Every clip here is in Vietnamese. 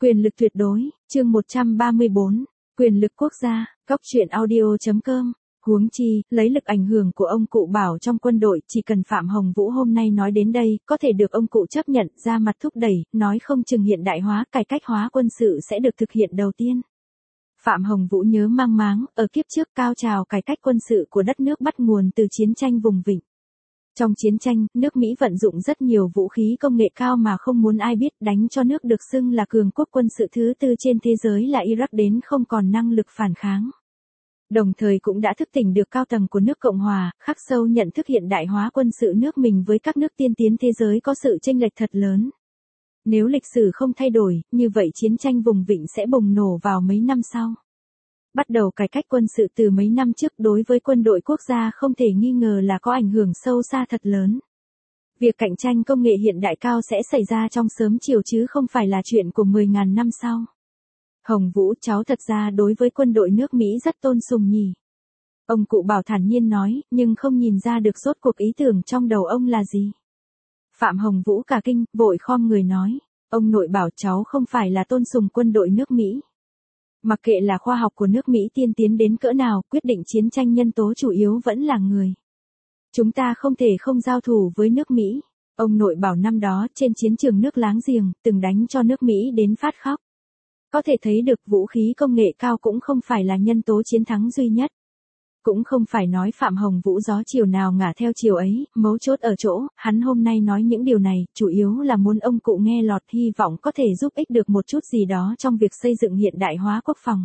Quyền lực tuyệt đối, chương 134, quyền lực quốc gia, Cóc truyện audio.com. Huống chi, lấy lực ảnh hưởng của ông cụ Bảo trong quân đội, chỉ cần Phạm Hồng Vũ hôm nay nói đến đây, có thể được ông cụ chấp nhận, ra mặt thúc đẩy, nói không chừng hiện đại hóa, cải cách hóa quân sự sẽ được thực hiện đầu tiên. Phạm Hồng Vũ nhớ mang máng, ở kiếp trước cao trào cải cách quân sự của đất nước bắt nguồn từ chiến tranh vùng vịnh. Trong chiến tranh, nước Mỹ vận dụng rất nhiều vũ khí công nghệ cao mà không muốn ai biết, đánh cho nước được xưng là cường quốc quân sự thứ tư trên thế giới là Iraq đến không còn năng lực phản kháng. Đồng thời cũng đã thức tỉnh được cao tầng của nước Cộng Hòa, khắc sâu nhận thức hiện đại hóa quân sự nước mình với các nước tiên tiến thế giới có sự chênh lệch thật lớn. Nếu lịch sử không thay đổi, như vậy chiến tranh vùng vịnh sẽ bùng nổ vào mấy năm sau. Bắt đầu cải cách quân sự từ mấy năm trước đối với quân đội quốc gia không thể nghi ngờ là có ảnh hưởng sâu xa thật lớn. Việc cạnh tranh công nghệ hiện đại cao sẽ xảy ra trong sớm chiều chứ không phải là chuyện của 10.000 năm sau. Hồng Vũ cháu thật ra đối với quân đội nước Mỹ rất tôn sùng nhỉ. Ông cụ Bảo thản nhiên nói, nhưng không nhìn ra được rốt cuộc ý tưởng trong đầu ông là gì. Phạm Hồng Vũ cả kinh, vội khom người nói, ông nội bảo cháu không phải là tôn sùng quân đội nước Mỹ. Mặc kệ là khoa học của nước Mỹ tiên tiến đến cỡ nào, quyết định chiến tranh nhân tố chủ yếu vẫn là người. Chúng ta không thể không giao thủ với nước Mỹ. Ông nội bảo năm đó, trên chiến trường nước láng giềng, từng đánh cho nước Mỹ đến phát khóc. Có thể thấy được vũ khí công nghệ cao cũng không phải là nhân tố chiến thắng duy nhất. Cũng không phải nói Phạm Hồng Vũ gió chiều nào ngả theo chiều ấy, mấu chốt ở chỗ, hắn hôm nay nói những điều này, chủ yếu là muốn ông cụ nghe lọt, hy vọng có thể giúp ích được một chút gì đó trong việc xây dựng hiện đại hóa quốc phòng.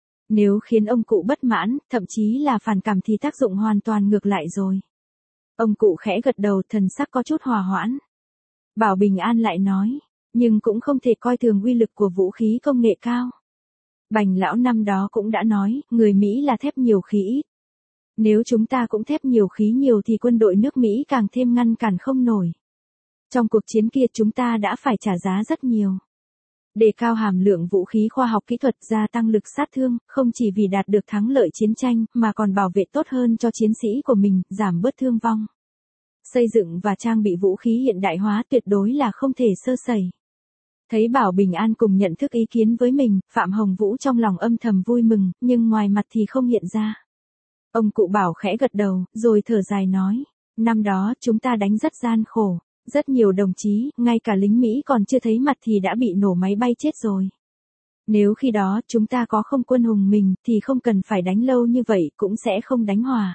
Nếu khiến ông cụ bất mãn, thậm chí là phản cảm thì tác dụng hoàn toàn ngược lại rồi. Ông cụ khẽ gật đầu, thần sắc có chút hòa hoãn. Bảo Bình An lại nói, nhưng cũng không thể coi thường uy lực của vũ khí công nghệ cao. Bành lão năm đó cũng đã nói, người Mỹ là thép nhiều khí ít. Nếu chúng ta cũng thép nhiều khí nhiều thì quân đội nước Mỹ càng thêm ngăn cản không nổi. Trong cuộc chiến kia chúng ta đã phải trả giá rất nhiều. Đề cao hàm lượng vũ khí khoa học kỹ thuật, gia tăng lực sát thương, không chỉ vì đạt được thắng lợi chiến tranh, mà còn bảo vệ tốt hơn cho chiến sĩ của mình, giảm bớt thương vong. Xây dựng và trang bị vũ khí hiện đại hóa tuyệt đối là không thể sơ sẩy. Thấy Bảo Bình An cùng nhận thức ý kiến với mình, Phạm Hồng Vũ trong lòng âm thầm vui mừng, nhưng ngoài mặt thì không hiện ra. Ông cụ Bảo khẽ gật đầu, rồi thở dài nói, năm đó chúng ta đánh rất gian khổ, rất nhiều đồng chí, ngay cả lính Mỹ còn chưa thấy mặt thì đã bị nổ máy bay chết rồi. Nếu khi đó chúng ta có không quân hùng mình thì không cần phải đánh lâu như vậy, cũng sẽ không đánh hòa.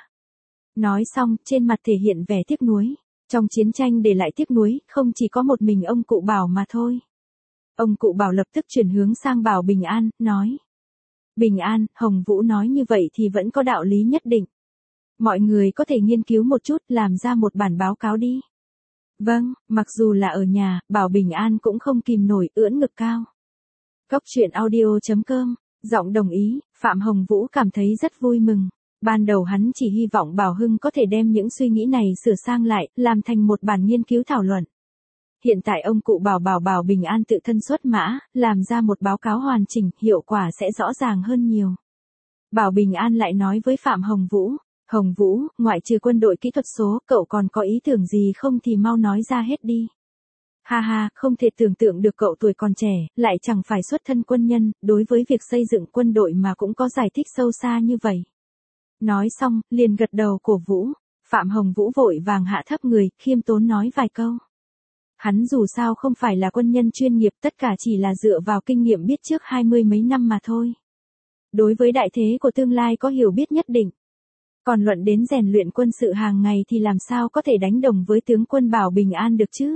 Nói xong, trên mặt thể hiện vẻ tiếc nuối. Trong chiến tranh để lại tiếc nuối, không chỉ có một mình ông cụ Bảo mà thôi. Ông cụ Bảo lập tức chuyển hướng sang Bảo Bình An, nói. Bình An, Hồng Vũ nói như vậy thì vẫn có đạo lý nhất định. Mọi người có thể nghiên cứu một chút, làm ra một bản báo cáo đi. Vâng, mặc dù là ở nhà, Bảo Bình An cũng không kìm nổi, ưỡn ngực cao. Cóc truyện audio.com, giọng đồng ý, Phạm Hồng Vũ cảm thấy rất vui mừng. Ban đầu hắn chỉ hy vọng Bảo Hưng có thể đem những suy nghĩ này sửa sang lại, làm thành một bản nghiên cứu thảo luận. Hiện tại ông cụ Bảo Bình An tự thân xuất mã, làm ra một báo cáo hoàn chỉnh, hiệu quả sẽ rõ ràng hơn nhiều. Bảo Bình An lại nói với Phạm Hồng Vũ, ngoại trừ quân đội kỹ thuật số, cậu còn có ý tưởng gì không thì mau nói ra hết đi. Ha ha, không thể tưởng tượng được cậu tuổi còn trẻ, lại chẳng phải xuất thân quân nhân, đối với việc xây dựng quân đội mà cũng có giải thích sâu xa như vậy. Nói xong, liền gật đầu cổ vũ. Phạm Hồng Vũ vội vàng hạ thấp người, khiêm tốn nói vài câu. Hắn dù sao không phải là quân nhân chuyên nghiệp, tất cả chỉ là dựa vào kinh nghiệm biết trước 20 mấy năm mà thôi. Đối với đại thế của tương lai có hiểu biết nhất định. Còn luận đến rèn luyện quân sự hàng ngày thì làm sao có thể đánh đồng với tướng quân Bảo Bình An được chứ?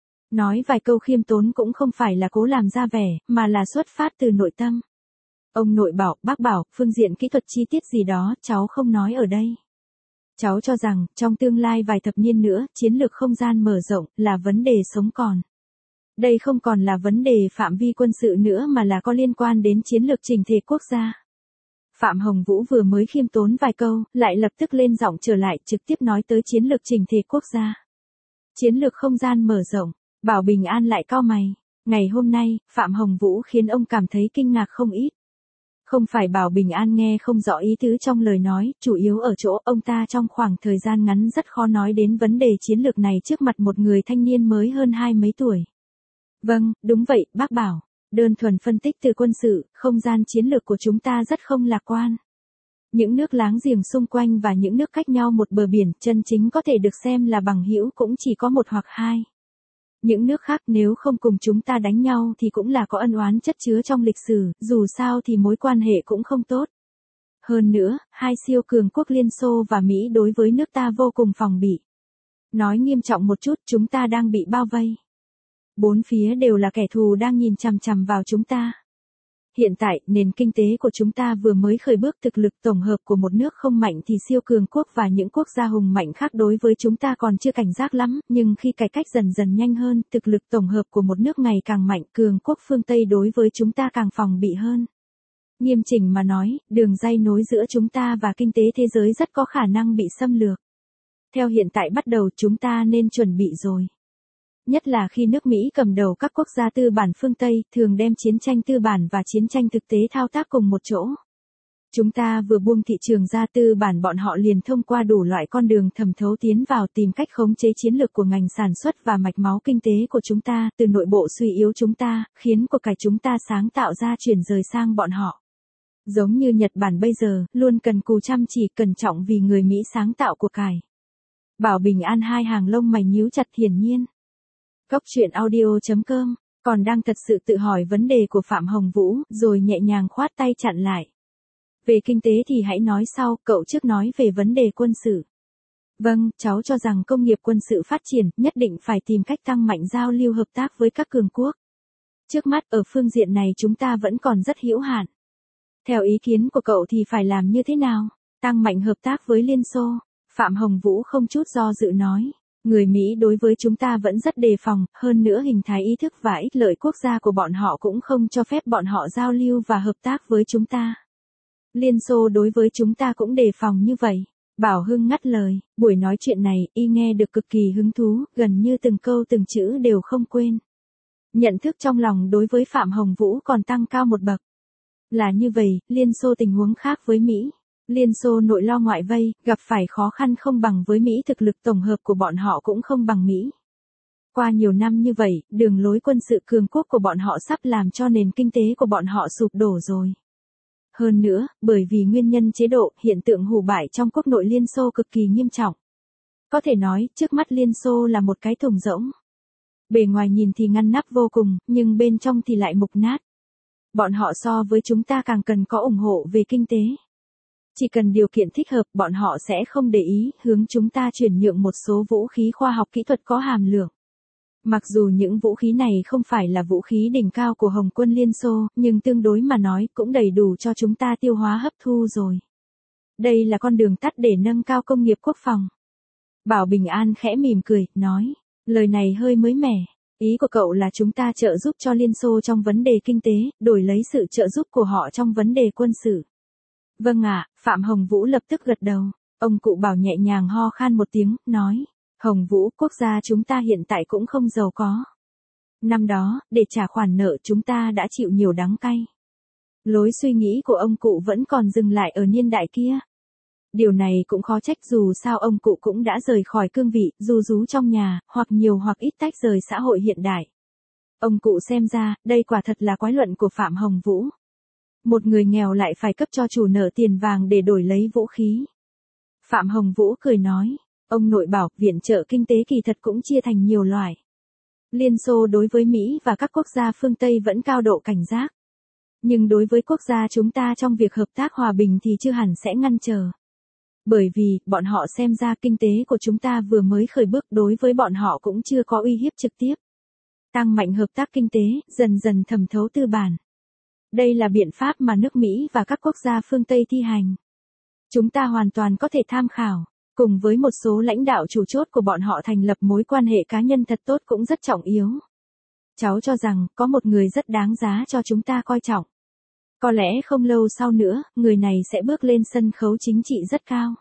Nói vài câu khiêm tốn cũng không phải là cố làm ra vẻ, mà là xuất phát từ nội tâm. Ông nội bảo, bác bảo, phương diện kỹ thuật chi tiết gì đó, cháu không nói ở đây. Cháu cho rằng, trong tương lai vài thập niên nữa, chiến lược không gian mở rộng, là vấn đề sống còn. Đây không còn là vấn đề phạm vi quân sự nữa mà là có liên quan đến chiến lược chỉnh thể quốc gia. Phạm Hồng Vũ vừa mới khiêm tốn vài câu, lại lập tức lên giọng trở lại, trực tiếp nói tới chiến lược chỉnh thể quốc gia. Chiến lược không gian mở rộng, Bảo Bình An lại cau mày. Ngày hôm nay, Phạm Hồng Vũ khiến ông cảm thấy kinh ngạc không ít. Không phải Bảo Bình An nghe không rõ ý tứ trong lời nói, chủ yếu ở chỗ ông ta trong khoảng thời gian ngắn rất khó nói đến vấn đề chiến lược này trước mặt một người thanh niên mới hơn 20 mấy tuổi. Vâng, đúng vậy, bác Bảo. Đơn thuần phân tích từ quân sự, không gian chiến lược của chúng ta rất không lạc quan. Những nước láng giềng xung quanh và những nước cách nhau một bờ biển chân chính có thể được xem là bằng hữu cũng chỉ có một hoặc hai. Những nước khác nếu không cùng chúng ta đánh nhau thì cũng là có ân oán chất chứa trong lịch sử, dù sao thì mối quan hệ cũng không tốt. Hơn nữa, hai siêu cường quốc Liên Xô và Mỹ đối với nước ta vô cùng phòng bị. Nói nghiêm trọng một chút, chúng ta đang bị bao vây. Bốn phía đều là kẻ thù đang nhìn chằm chằm vào chúng ta. Hiện tại, nền kinh tế của chúng ta vừa mới khởi bước, thực lực tổng hợp của một nước không mạnh thì siêu cường quốc và những quốc gia hùng mạnh khác đối với chúng ta còn chưa cảnh giác lắm, nhưng khi cải cách dần dần nhanh hơn, thực lực tổng hợp của một nước ngày càng mạnh, cường quốc phương Tây đối với chúng ta càng phòng bị hơn. Nghiêm chỉnh mà nói, đường ray nối giữa chúng ta và kinh tế thế giới rất có khả năng bị xâm lược. Theo hiện tại bắt đầu chúng ta nên chuẩn bị rồi. Nhất là khi nước Mỹ cầm đầu các quốc gia tư bản phương Tây, thường đem chiến tranh tư bản và chiến tranh thực tế thao tác cùng một chỗ. Chúng ta vừa buông thị trường ra tư bản, bọn họ liền thông qua đủ loại con đường thẩm thấu tiến vào tìm cách khống chế chiến lược của ngành sản xuất và mạch máu kinh tế của chúng ta, từ nội bộ suy yếu chúng ta, khiến của cải chúng ta sáng tạo ra chuyển rời sang bọn họ. Giống như Nhật Bản bây giờ, luôn cần cù chăm chỉ, cẩn trọng vì người Mỹ sáng tạo của cải. Bảo Bình An hai hàng lông mày nhíu chặt hiển nhiên. Cốc truyện audio.com, còn đang thật sự tự hỏi vấn đề của Phạm Hồng Vũ, rồi nhẹ nhàng khoát tay chặn lại. Về kinh tế thì hãy nói sau, cậu trước nói về vấn đề quân sự. Vâng, cháu cho rằng công nghiệp quân sự phát triển, nhất định phải tìm cách tăng mạnh giao lưu hợp tác với các cường quốc. Trước mắt, ở phương diện này chúng ta vẫn còn rất hữu hạn. Theo ý kiến của cậu thì phải làm như thế nào? Tăng mạnh hợp tác với Liên Xô. Phạm Hồng Vũ không chút do dự nói. Người Mỹ đối với chúng ta vẫn rất đề phòng, hơn nữa hình thái ý thức và ích lợi quốc gia của bọn họ cũng không cho phép bọn họ giao lưu và hợp tác với chúng ta. Liên Xô đối với chúng ta cũng đề phòng như vậy. Bảo Hưng ngắt lời, buổi nói chuyện này, y nghe được cực kỳ hứng thú, gần như từng câu từng chữ đều không quên. Nhận thức trong lòng đối với Phạm Hồng Vũ còn tăng cao một bậc. Là như vậy, Liên Xô tình huống khác với Mỹ. Liên Xô nội lo ngoại vây, gặp phải khó khăn không bằng với Mỹ, thực lực tổng hợp của bọn họ cũng không bằng Mỹ. Qua nhiều năm như vậy, đường lối quân sự cường quốc của bọn họ sắp làm cho nền kinh tế của bọn họ sụp đổ rồi. Hơn nữa, bởi vì nguyên nhân chế độ, hiện tượng hủ bại trong quốc nội Liên Xô cực kỳ nghiêm trọng. Có thể nói, trước mắt Liên Xô là một cái thùng rỗng. Bề ngoài nhìn thì ngăn nắp vô cùng, nhưng bên trong thì lại mục nát. Bọn họ so với chúng ta càng cần có ủng hộ về kinh tế. Chỉ cần điều kiện thích hợp, bọn họ sẽ không để ý, hướng chúng ta chuyển nhượng một số vũ khí khoa học kỹ thuật có hàm lượng. Mặc dù những vũ khí này không phải là vũ khí đỉnh cao của Hồng quân Liên Xô, nhưng tương đối mà nói cũng đầy đủ cho chúng ta tiêu hóa hấp thu rồi. Đây là con đường tắt để nâng cao công nghiệp quốc phòng. Bảo Bình An khẽ mỉm cười, nói, lời này hơi mới mẻ. Ý của cậu là chúng ta trợ giúp cho Liên Xô trong vấn đề kinh tế, đổi lấy sự trợ giúp của họ trong vấn đề quân sự. Vâng ạ, Phạm Hồng Vũ lập tức gật đầu. Ông cụ Bảo nhẹ nhàng ho khan một tiếng, nói, Hồng Vũ, quốc gia chúng ta hiện tại cũng không giàu có. Năm đó, để trả khoản nợ chúng ta đã chịu nhiều đắng cay. Lối suy nghĩ của ông cụ vẫn còn dừng lại ở niên đại kia. Điều này cũng khó trách, dù sao ông cụ cũng đã rời khỏi cương vị, ru rú trong nhà, hoặc nhiều hoặc ít tách rời xã hội hiện đại. Ông cụ xem ra, đây quả thật là quái luận của Phạm Hồng Vũ. Một người nghèo lại phải cấp cho chủ nợ tiền vàng để đổi lấy vũ khí. Phạm Hồng Vũ cười nói, ông nội bảo, viện trợ kinh tế kỳ thật cũng chia thành nhiều loại. Liên Xô đối với Mỹ và các quốc gia phương Tây vẫn cao độ cảnh giác. Nhưng đối với quốc gia chúng ta trong việc hợp tác hòa bình thì chưa hẳn sẽ ngăn trở. Bởi vì, bọn họ xem ra kinh tế của chúng ta vừa mới khởi bước, đối với bọn họ cũng chưa có uy hiếp trực tiếp. Tăng mạnh hợp tác kinh tế, dần dần thẩm thấu tư bản. Đây là biện pháp mà nước Mỹ và các quốc gia phương Tây thi hành. Chúng ta hoàn toàn có thể tham khảo, cùng với một số lãnh đạo chủ chốt của bọn họ thành lập mối quan hệ cá nhân thật tốt cũng rất trọng yếu. Cháu cho rằng, có một người rất đáng giá cho chúng ta coi trọng. Có lẽ không lâu sau nữa, người này sẽ bước lên sân khấu chính trị rất cao.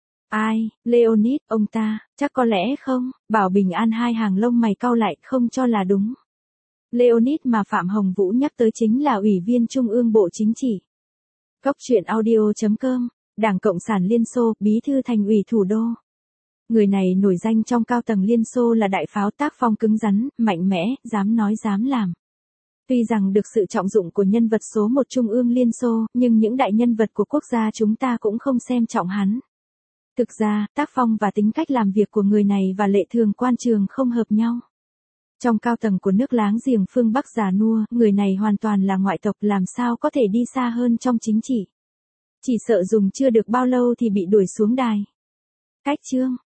Ai, Leonid, ông ta, chắc có lẽ không, Bảo Bình An hai hàng lông mày cau lại, không cho là đúng. Leonid mà Phạm Hồng Vũ nhắc tới chính là Ủy viên Trung ương Bộ Chính trị. Cốc truyện audio.com, Đảng Cộng sản Liên Xô, Bí thư Thành ủy thủ đô. Người này nổi danh trong cao tầng Liên Xô là đại pháo tác phong cứng rắn, mạnh mẽ, dám nói dám làm. Tuy rằng được sự trọng dụng của nhân vật số một Trung ương Liên Xô, nhưng những đại nhân vật của quốc gia chúng ta cũng không xem trọng hắn. Thực ra, tác phong và tính cách làm việc của người này và Lệ Thường Quan Trường không hợp nhau. Trong cao tầng của nước láng giềng phương Bắc già nua, người này hoàn toàn là ngoại tộc, làm sao có thể đi xa hơn trong chính trị. Chỉ sợ dùng chưa được bao lâu thì bị đuổi xuống đài. Cách chương